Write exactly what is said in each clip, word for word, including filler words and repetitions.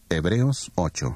Hebreos ocho.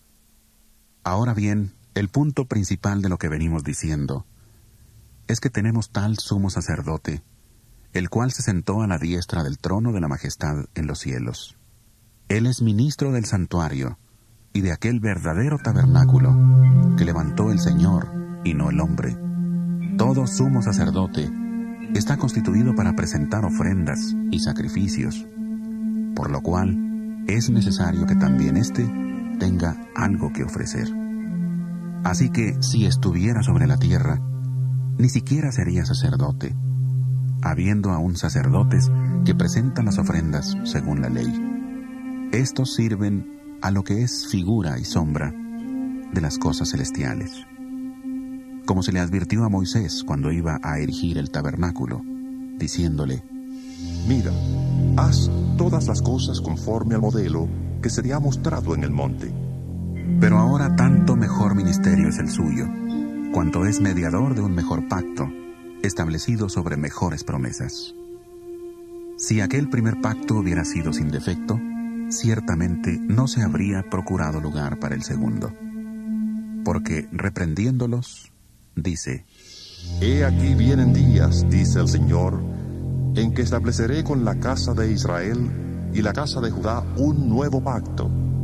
Ahora bien, el punto principal de lo que venimos diciendo es que tenemos tal sumo sacerdote, el cual se sentó a la diestra del trono de la majestad en los cielos. Él es ministro del santuario y de aquel verdadero tabernáculo que levantó el Señor y no el hombre. Todo sumo sacerdote está constituido para presentar ofrendas y sacrificios, por lo cual es necesario que también éste tenga algo que ofrecer. Así que si estuviera sobre la tierra, ni siquiera sería sacerdote, habiendo aún sacerdotes que presentan las ofrendas según la ley. Estos sirven a lo que es figura y sombra de las cosas celestiales, como se le advirtió a Moisés cuando iba a erigir el tabernáculo, diciéndole: Mira, haz todas las cosas conforme al modelo que se te ha mostrado en el monte. Pero ahora tanto mejor ministerio es el suyo, cuanto es mediador de un mejor pacto, establecido sobre mejores promesas. Si aquel primer pacto hubiera sido sin defecto, ciertamente no se habría procurado lugar para el segundo. Porque reprendiéndolos, dice: He aquí vienen días, dice el Señor, en que estableceré con la casa de Israel y la casa de Judá un nuevo pacto,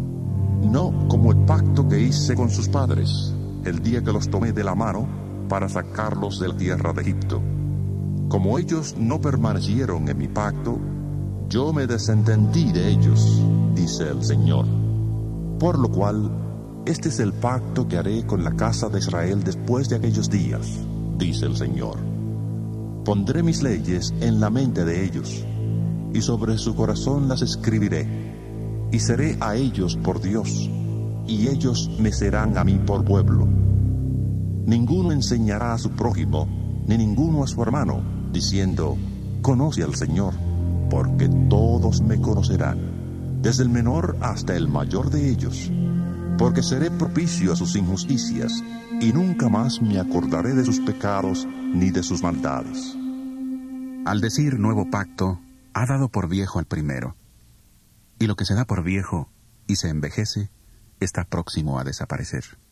no como el pacto que hice con sus padres, el día que los tomé de la mano para sacarlos de la tierra de Egipto. Como ellos no permanecieron en mi pacto, yo me desentendí de ellos, dice el Señor. Por lo cual, este es el pacto que haré con la casa de Israel después de aquellos días, dice el Señor. Pondré mis leyes en la mente de ellos, y sobre su corazón las escribiré, y seré a ellos por Dios, y ellos me serán a mí por pueblo. Ninguno enseñará a su prójimo, ni ninguno a su hermano, diciendo: Conoce al Señor, porque todos me conocerán, desde el menor hasta el mayor de ellos, porque seré propicio a sus injusticias, y nunca más me acordaré de sus pecados ni de sus maldades. Al decir nuevo pacto, ha dado por viejo al primero, y lo que se da por viejo y se envejece está próximo a desaparecer.